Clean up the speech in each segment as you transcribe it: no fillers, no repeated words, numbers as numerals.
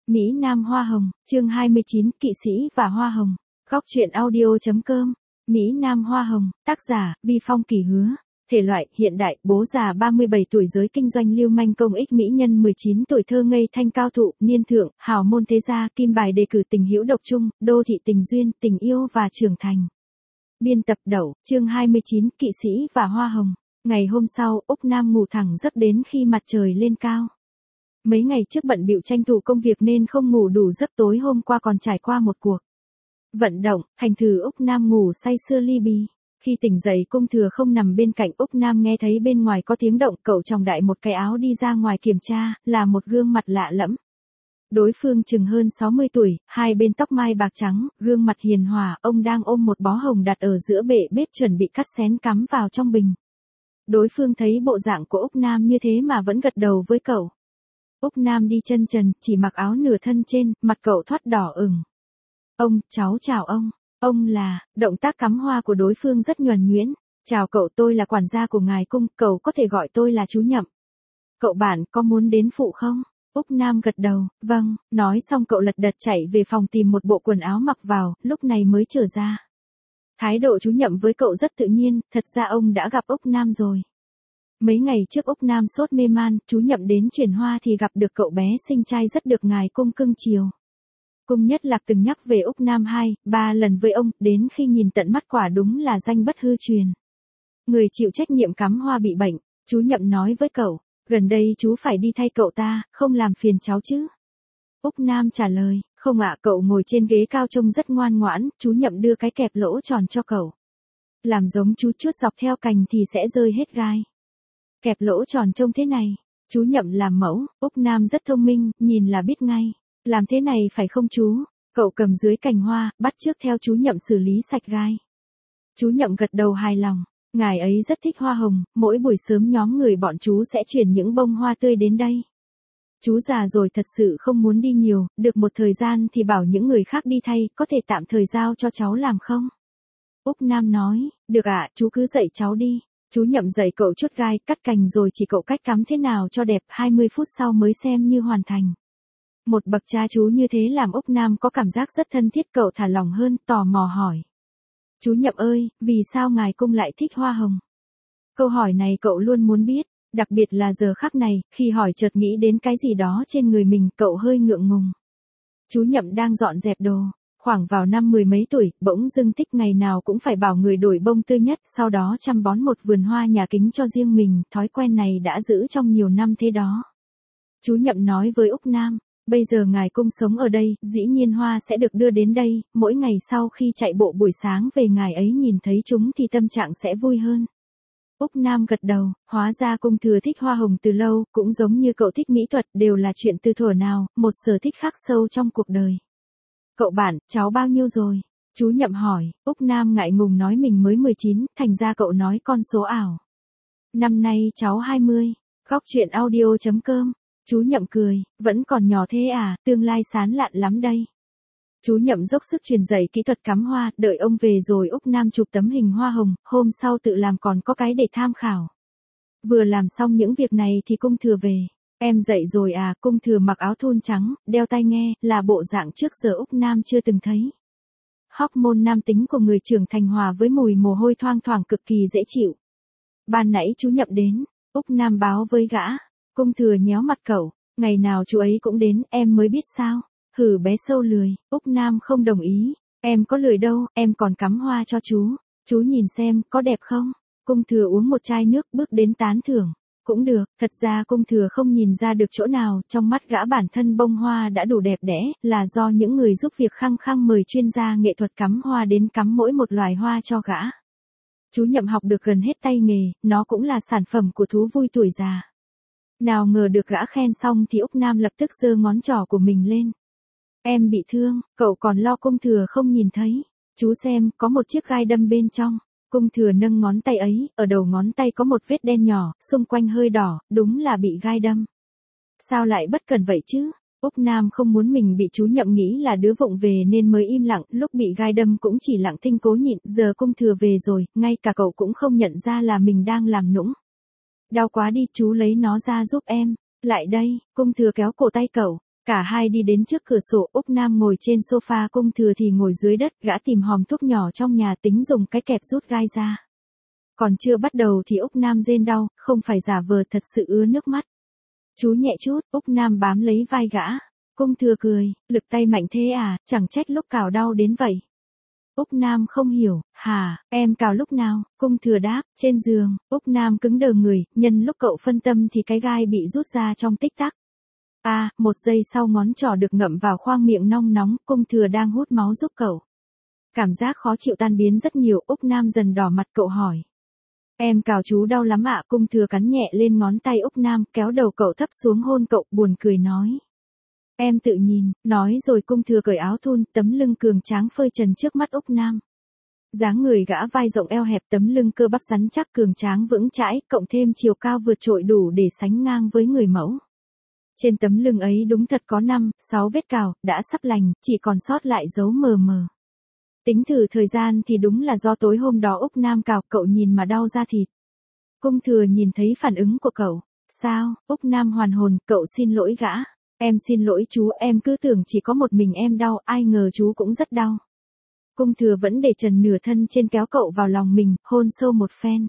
Mỹ Nam Hoa Hồng, chương 29, Kỵ sĩ và Hoa Hồng. Góc truyện audio.com. Mỹ Nam Hoa Hồng, tác giả, Vi Phong Kỳ Hứa. Thể loại, hiện đại, bố già 37 tuổi giới kinh doanh lưu manh công ích mỹ nhân 19 tuổi thơ ngây thanh cao thụ, niên thượng, hào môn thế gia, kim bài đề cử tình hữu độc trung, đô thị tình duyên, tình yêu và trưởng thành. Biên tập Đậu, chương 29, Kỵ sĩ và Hoa Hồng. Ngày hôm sau, Úc Nam ngủ thẳng giấc đến khi mặt trời lên cao. Mấy ngày trước bận bịu tranh thủ công việc nên không ngủ đủ giấc, tối hôm qua còn trải qua một cuộc vận động, thành thử Úc Nam ngủ say sưa li bì. Khi tỉnh dậy Cung Thừa không nằm bên cạnh, Úc Nam nghe thấy bên ngoài có tiếng động, cậu chòng đại một cái áo đi ra ngoài kiểm tra, là một gương mặt lạ lẫm. Đối phương chừng hơn 60 tuổi, hai bên tóc mai bạc trắng, gương mặt hiền hòa, ông đang ôm một bó hồng đặt ở giữa bệ bếp chuẩn bị cắt xén cắm vào trong bình. Đối phương thấy bộ dạng của Úc Nam như thế mà vẫn gật đầu với cậu. Úc Nam đi chân trần, chỉ mặc áo nửa thân trên, mặt cậu thoát đỏ ửng. Ông, cháu chào ông. Ông là, động tác cắm hoa của đối phương rất nhuần nhuyễn. Chào cậu, tôi là quản gia của ngài Cung, cậu có thể gọi tôi là chú Nhậm. Cậu bạn có muốn đến phụ không? Úc Nam gật đầu, vâng, nói xong cậu lật đật chạy về phòng tìm một bộ quần áo mặc vào, lúc này mới trở ra. Thái độ chú Nhậm với cậu rất tự nhiên, thật ra ông đã gặp Úc Nam rồi. Mấy ngày trước Úc Nam sốt mê man, chú Nhậm đến chuyển hoa thì gặp được cậu bé sinh trai rất được ngài Cung cưng chiều. Cung Nhất Lạc từng nhắc về Úc Nam 2-3 lần với ông, đến khi nhìn tận mắt quả đúng là danh bất hư truyền. Người chịu trách nhiệm cắm hoa bị bệnh, chú Nhậm nói với cậu, gần đây chú phải đi thay cậu ta, không làm phiền cháu chứ. Úc Nam trả lời, không ạ, cậu ngồi trên ghế cao trông rất ngoan ngoãn, chú Nhậm đưa cái kẹp lỗ tròn cho cậu. Làm giống chú chuốt dọc theo cành thì sẽ rơi hết gai. Kẹp lỗ tròn trông thế này, chú Nhậm làm mẫu, Úc Nam rất thông minh, nhìn là biết ngay. Làm thế này phải không chú? Cậu cầm dưới cành hoa, bắt chước theo chú Nhậm xử lý sạch gai. Chú Nhậm gật đầu hài lòng, ngài ấy rất thích hoa hồng, mỗi buổi sớm nhóm người bọn chú sẽ chuyển những bông hoa tươi đến đây. Chú già rồi thật sự không muốn đi nhiều, được một thời gian thì bảo những người khác đi thay, có thể tạm thời giao cho cháu làm không? Úc Nam nói, được ạ, chú cứ dạy cháu đi. Chú Nhậm dạy cậu chuốt gai, cắt cành rồi chỉ cậu cách cắm thế nào cho đẹp, 20 phút sau mới xem như hoàn thành. Một bậc cha chú như thế làm Úc Nam có cảm giác rất thân thiết, cậu thả lỏng hơn, tò mò hỏi. Chú Nhậm ơi, vì sao ngài Cung lại thích hoa hồng? Câu hỏi này cậu luôn muốn biết, đặc biệt là giờ khắc này, khi hỏi chợt nghĩ đến cái gì đó trên người mình, cậu hơi ngượng ngùng. Chú Nhậm đang dọn dẹp đồ. Khoảng vào năm 10 mấy tuổi, bỗng dưng thích ngày nào cũng phải bảo người đổi bông tươi nhất, sau đó chăm bón một vườn hoa nhà kính cho riêng mình, thói quen này đã giữ trong nhiều năm thế đó. Chú Nhậm nói với Úc Nam, bây giờ ngài Cung sống ở đây, dĩ nhiên hoa sẽ được đưa đến đây, mỗi ngày sau khi chạy bộ buổi sáng về ngài ấy nhìn thấy chúng thì tâm trạng sẽ vui hơn. Úc Nam gật đầu, hóa ra Cung Thừa thích hoa hồng từ lâu, cũng giống như cậu thích mỹ thuật, đều là chuyện từ thuở nào, một sở thích khắc sâu trong cuộc đời. Cậu bạn, cháu bao nhiêu rồi? Chú Nhậm hỏi, Úc Nam ngại ngùng nói mình mới 19, thành ra cậu nói con số ảo. Năm nay cháu 20, góc truyện audio.com. Chú Nhậm cười, vẫn còn nhỏ thế à, tương lai sáng lạn lắm đây. Chú Nhậm dốc sức truyền dạy kỹ thuật cắm hoa, đợi ông về rồi Úc Nam chụp tấm hình hoa hồng, hôm sau tự làm còn có cái để tham khảo. Vừa làm xong những việc này thì Cung Thừa về. Em dậy rồi à? Cung Thừa mặc áo thun trắng, đeo tai nghe, là bộ dạng trước giờ Úc Nam chưa từng thấy. Hormone nam tính của người trưởng thành hòa với mùi mồ hôi thoang thoảng cực kỳ dễ chịu. Ban nãy chú Nhậm đến, Úc Nam báo với gã. Cung Thừa nhéo mặt cậu, ngày nào chú ấy cũng đến, em mới biết sao. Hử, bé sâu lười. Úc Nam không đồng ý, em có lười đâu, em còn cắm hoa cho chú nhìn xem, có đẹp không? Cung Thừa uống một chai nước, bước đến tán thưởng. Cũng được, thật ra Cung Thừa không nhìn ra được chỗ nào, trong mắt gã bản thân bông hoa đã đủ đẹp đẽ, là do những người giúp việc khăng khăng mời chuyên gia nghệ thuật cắm hoa đến cắm mỗi một loài hoa cho gã. Chú Nhậm học được gần hết tay nghề, nó cũng là sản phẩm của thú vui tuổi già. Nào ngờ được gã khen xong thì Úc Nam lập tức giơ ngón trỏ của mình lên. Em bị thương, cậu còn lo Cung Thừa không nhìn thấy. Chú xem, có một chiếc gai đâm bên trong. Cung Thừa nâng ngón tay ấy, ở đầu ngón tay có một vết đen nhỏ, xung quanh hơi đỏ, đúng là bị gai đâm. Sao lại bất cần vậy chứ? Úc Nam không muốn mình bị chú Nhậm nghĩ là đứa vụng về nên mới im lặng, lúc bị gai đâm cũng chỉ lặng thinh cố nhịn, giờ Cung Thừa về rồi, ngay cả cậu cũng không nhận ra là mình đang làm nũng. Đau quá đi, chú lấy nó ra giúp em. Lại đây, Cung Thừa kéo cổ tay cậu. Cả hai đi đến trước cửa sổ, Úc Nam ngồi trên sofa, Cung Thừa thì ngồi dưới đất, gã tìm hòm thuốc nhỏ trong nhà tính dùng cái kẹp rút gai ra. Còn chưa bắt đầu thì Úc Nam rên đau, không phải giả vờ, thật sự ứa nước mắt. Chú nhẹ chút, Úc Nam bám lấy vai gã. Cung Thừa cười, lực tay mạnh thế à, chẳng trách lúc cào đau đến vậy. Úc Nam không hiểu, hả, em cào lúc nào? Cung Thừa đáp, trên giường. Úc Nam cứng đờ người, nhân lúc cậu phân tâm thì cái gai bị rút ra trong tích tắc. Một giây sau ngón trỏ được ngậm vào khoang miệng nong nóng, Cung Thừa đang hút máu giúp cậu. Cảm giác khó chịu tan biến rất nhiều, Úc Nam dần đỏ mặt, cậu hỏi. Em cào chú đau lắm ạ, Cung Thừa cắn nhẹ lên ngón tay Úc Nam, kéo đầu cậu thấp xuống hôn cậu, buồn cười nói. Em tự nhìn, nói rồi Cung Thừa cởi áo thun, tấm lưng cường tráng phơi trần trước mắt Úc Nam. Dáng người gã vai rộng eo hẹp, tấm lưng cơ bắp rắn chắc cường tráng vững chãi, cộng thêm chiều cao vượt trội đủ để sánh ngang với người mẫu. Trên tấm lưng ấy đúng thật có 5-6 vết cào, đã sắp lành, chỉ còn sót lại dấu mờ mờ. Tính thử thời gian thì đúng là do tối hôm đó Úc Nam cào, cậu nhìn mà đau da thịt. Cung Thừa nhìn thấy phản ứng của cậu. Sao? Úc Nam hoàn hồn, cậu xin lỗi gã. Em xin lỗi chú, em cứ tưởng chỉ có một mình em đau, ai ngờ chú cũng rất đau. Cung Thừa vẫn để trần nửa thân trên, kéo cậu vào lòng mình, hôn sâu một phen.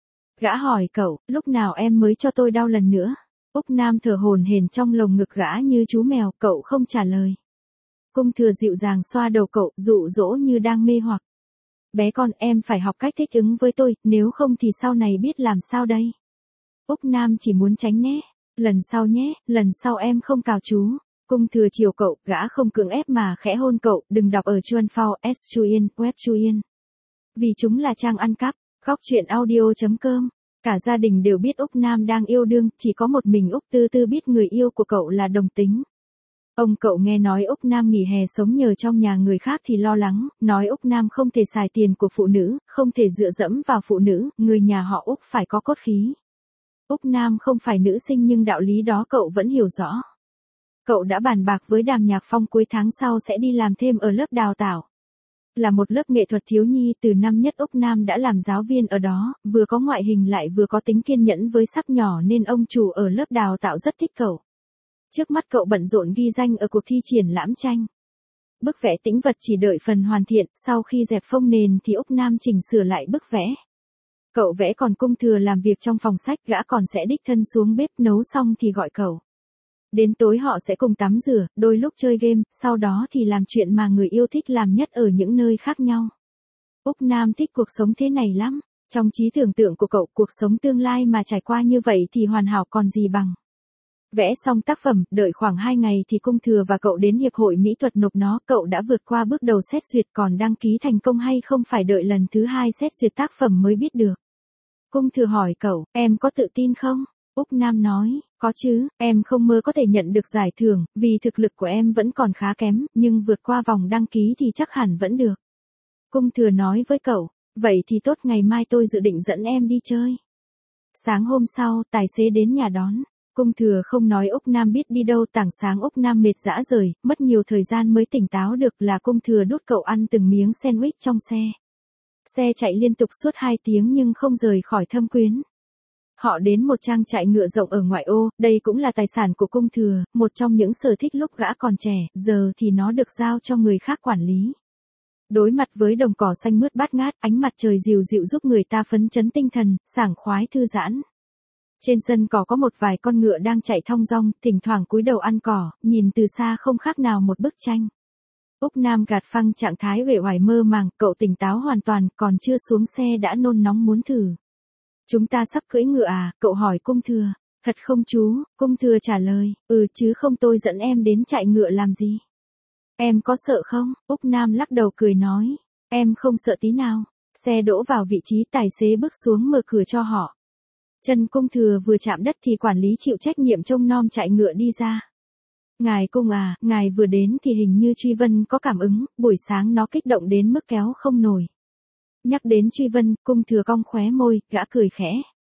Gã hỏi cậu, lúc nào em mới cho tôi đau lần nữa? Úc Nam thở hổn hển trong lồng ngực gã như chú mèo, cậu không trả lời. Cung Thừa dịu dàng xoa đầu cậu, dụ dỗ như đang mê hoặc. Bé con, em phải học cách thích ứng với tôi, nếu không thì sau này biết làm sao đây? Úc Nam chỉ muốn tránh né. Lần sau nhé, lần sau em không cào chú. Cung Thừa chiều cậu, gã không cưỡng ép mà khẽ hôn cậu, đừng đọc ở Chuan Phao, S Chuyen, Web Chuyen. Vì chúng là trang ăn cắp. Khóc chuyện audio.com. Cả gia đình đều biết Úc Nam đang yêu đương, chỉ có một mình Úc Tư Tư biết người yêu của cậu là đồng tính. Ông cậu nghe nói Úc Nam nghỉ hè sống nhờ trong nhà người khác thì lo lắng, nói Úc Nam không thể xài tiền của phụ nữ, không thể dựa dẫm vào phụ nữ, người nhà họ Úc phải có cốt khí. Úc Nam không phải nữ sinh nhưng đạo lý đó cậu vẫn hiểu rõ. Cậu đã bàn bạc với Đàm Nhạc Phong cuối tháng sau sẽ đi làm thêm ở lớp đào tạo. Là một lớp nghệ thuật thiếu nhi, từ năm nhất Úc Nam đã làm giáo viên ở đó, vừa có ngoại hình lại vừa có tính kiên nhẫn với sắp nhỏ nên ông chủ ở lớp đào tạo rất thích cậu. Trước mắt cậu bận rộn ghi danh ở cuộc thi triển lãm tranh. Bức vẽ tĩnh vật chỉ đợi phần hoàn thiện, sau khi dẹp phông nền thì Úc Nam chỉnh sửa lại bức vẽ. Cậu vẽ còn Cung Thừa làm việc trong phòng sách, gã còn sẽ đích thân xuống bếp nấu xong thì gọi cậu. Đến tối họ sẽ cùng tắm rửa, đôi lúc chơi game, sau đó thì làm chuyện mà người yêu thích làm nhất ở những nơi khác nhau. Úc Nam thích cuộc sống thế này lắm. Trong trí tưởng tượng của cậu, cuộc sống tương lai mà trải qua như vậy thì hoàn hảo còn gì bằng. Vẽ xong tác phẩm, đợi khoảng 2 ngày thì Cung Thừa và cậu đến Hiệp hội Mỹ thuật nộp nó, cậu đã vượt qua bước đầu xét duyệt, còn đăng ký thành công hay không phải đợi lần thứ 2 xét duyệt tác phẩm mới biết được. Cung Thừa hỏi cậu, em có tự tin không? Úc Nam nói, có chứ, em không mơ có thể nhận được giải thưởng, vì thực lực của em vẫn còn khá kém, nhưng vượt qua vòng đăng ký thì chắc hẳn vẫn được. Cung Thừa nói với cậu, vậy thì tốt, ngày mai tôi dự định dẫn em đi chơi. Sáng hôm sau, tài xế đến nhà đón. Cung Thừa không nói Úc Nam biết đi đâu, tảng sáng Úc Nam mệt rã rời, mất nhiều thời gian mới tỉnh táo được, là Cung Thừa đút cậu ăn từng miếng sandwich trong xe. Xe chạy liên tục suốt 2 tiếng nhưng không rời khỏi Thâm Quyến. Họ đến một trang trại ngựa rộng ở ngoại ô, đây cũng là tài sản của Cung Thừa, một trong những sở thích lúc gã còn trẻ, giờ thì nó được giao cho người khác quản lý. Đối mặt với đồng cỏ xanh mướt bát ngát, ánh mặt trời dịu dịu giúp người ta phấn chấn tinh thần, sảng khoái thư giãn. Trên sân cỏ có một vài con ngựa đang chạy thong dong, thỉnh thoảng cúi đầu ăn cỏ, nhìn từ xa không khác nào một bức tranh. Úc Nam gạt phăng trạng thái uể oải mơ màng, cậu tỉnh táo hoàn toàn, còn chưa xuống xe đã nôn nóng muốn thử. Chúng ta sắp cưỡi ngựa à? Cậu hỏi Cung Thừa. Thật không chú? Cung Thừa trả lời, chứ không, tôi dẫn em đến trại ngựa làm gì? Em có sợ không? Úc Nam lắc đầu cười nói, em không sợ tí nào. Xe đỗ vào vị trí, tài xế bước xuống mở cửa cho họ. Chân Cung Thừa vừa chạm đất thì quản lý chịu trách nhiệm trông nom trại ngựa đi ra. Ngài Cung à, ngài vừa đến thì hình như Truy Vân có cảm ứng, buổi sáng nó kích động đến mức kéo không nổi. Nhắc đến Truy Vân, Cung Thừa cong khóe môi, gã cười khẽ.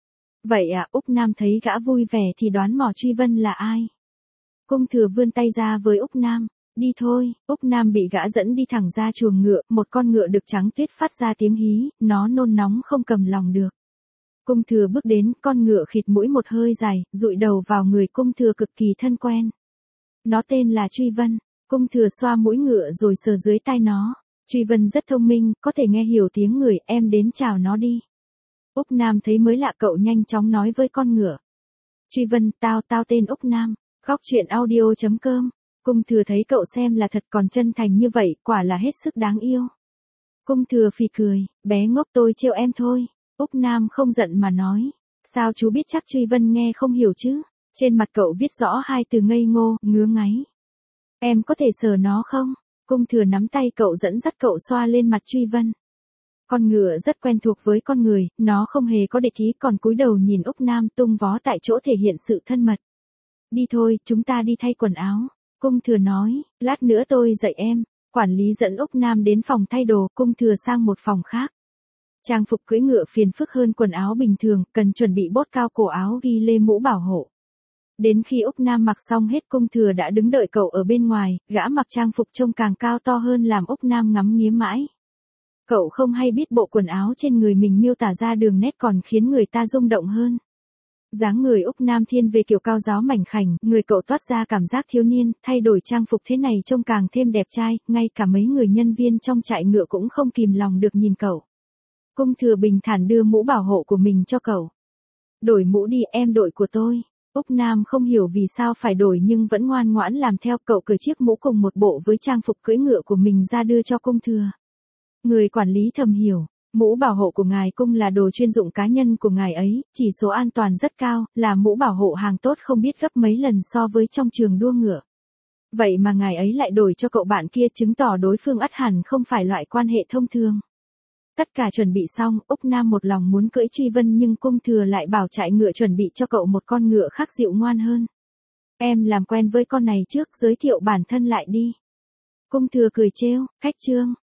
Vậy à? Úc Nam thấy gã vui vẻ thì đoán mò Truy Vân là ai. Cung Thừa vươn tay ra với Úc Nam. Đi thôi. Úc Nam bị gã dẫn đi thẳng ra chuồng ngựa, một con ngựa đực trắng tuyết phát ra tiếng hí, nó nôn nóng không cầm lòng được. Cung Thừa bước đến, con ngựa khịt mũi một hơi dài, dụi đầu vào người Cung Thừa cực kỳ thân quen. Nó tên là Truy Vân. Cung Thừa xoa mũi ngựa rồi sờ dưới tai nó. Truy Vân rất thông minh, có thể nghe hiểu tiếng người, em đến chào nó đi. Úc Nam thấy mới lạ cậu nhanh chóng nói với con ngựa. Truy Vân, tao tên Úc Nam. Góc truyện audio.com. Cung Thừa thấy cậu xem là thật còn chân thành như vậy, quả là hết sức đáng yêu. Cung Thừa phì cười, bé ngốc tôi trêu em thôi. Úc Nam không giận mà nói. Sao chú biết chắc Truy Vân nghe không hiểu chứ? Trên mặt cậu viết rõ hai từ ngây ngô, ngứa ngáy. Em có thể sờ nó không? Cung Thừa nắm tay cậu dẫn dắt cậu xoa lên mặt Truy Vân. Con ngựa rất quen thuộc với con người, nó không hề có địch ý còn cúi đầu nhìn Úc Nam tung vó tại chỗ thể hiện sự thân mật. Đi thôi, chúng ta đi thay quần áo. Cung Thừa nói, lát nữa tôi dạy em. Quản lý dẫn Úc Nam đến phòng thay đồ, Cung Thừa sang một phòng khác. Trang phục cưỡi ngựa phiền phức hơn quần áo bình thường, cần chuẩn bị bốt cao cổ áo ghi lê mũ bảo hộ. Đến khi Úc Nam mặc xong hết Cung Thừa đã đứng đợi cậu ở bên ngoài, gã mặc trang phục trông càng cao to hơn làm Úc Nam ngắm nghía mãi. Cậu không hay biết bộ quần áo trên người mình miêu tả ra đường nét còn khiến người ta rung động hơn. Dáng người Úc Nam thiên về kiểu cao giáo mảnh khảnh, người cậu toát ra cảm giác thiếu niên, thay đổi trang phục thế này trông càng thêm đẹp trai, ngay cả mấy người nhân viên trong trại ngựa cũng không kìm lòng được nhìn cậu. Cung Thừa bình thản đưa mũ bảo hộ của mình cho cậu. Đổi mũ đi em đội của tôi. Úc Nam không hiểu vì sao phải đổi nhưng vẫn ngoan ngoãn làm theo cậu cởi chiếc mũ cùng một bộ với trang phục cưỡi ngựa của mình ra đưa cho Cung Thừa. Người quản lý thầm hiểu, mũ bảo hộ của ngài Cung là đồ chuyên dụng cá nhân của ngài ấy, chỉ số an toàn rất cao, là mũ bảo hộ hàng tốt không biết gấp mấy lần so với trong trường đua ngựa. Vậy mà ngài ấy lại đổi cho cậu bạn kia chứng tỏ đối phương ắt hẳn không phải loại quan hệ thông thường. Tất cả chuẩn bị xong, Úc Nam một lòng muốn cưỡi Truy Vân nhưng Cung Thừa lại bảo trại ngựa chuẩn bị cho cậu một con ngựa khác dịu ngoan hơn. Em làm quen với con này trước, giới thiệu bản thân lại đi. Cung Thừa cười trêu, khách trương.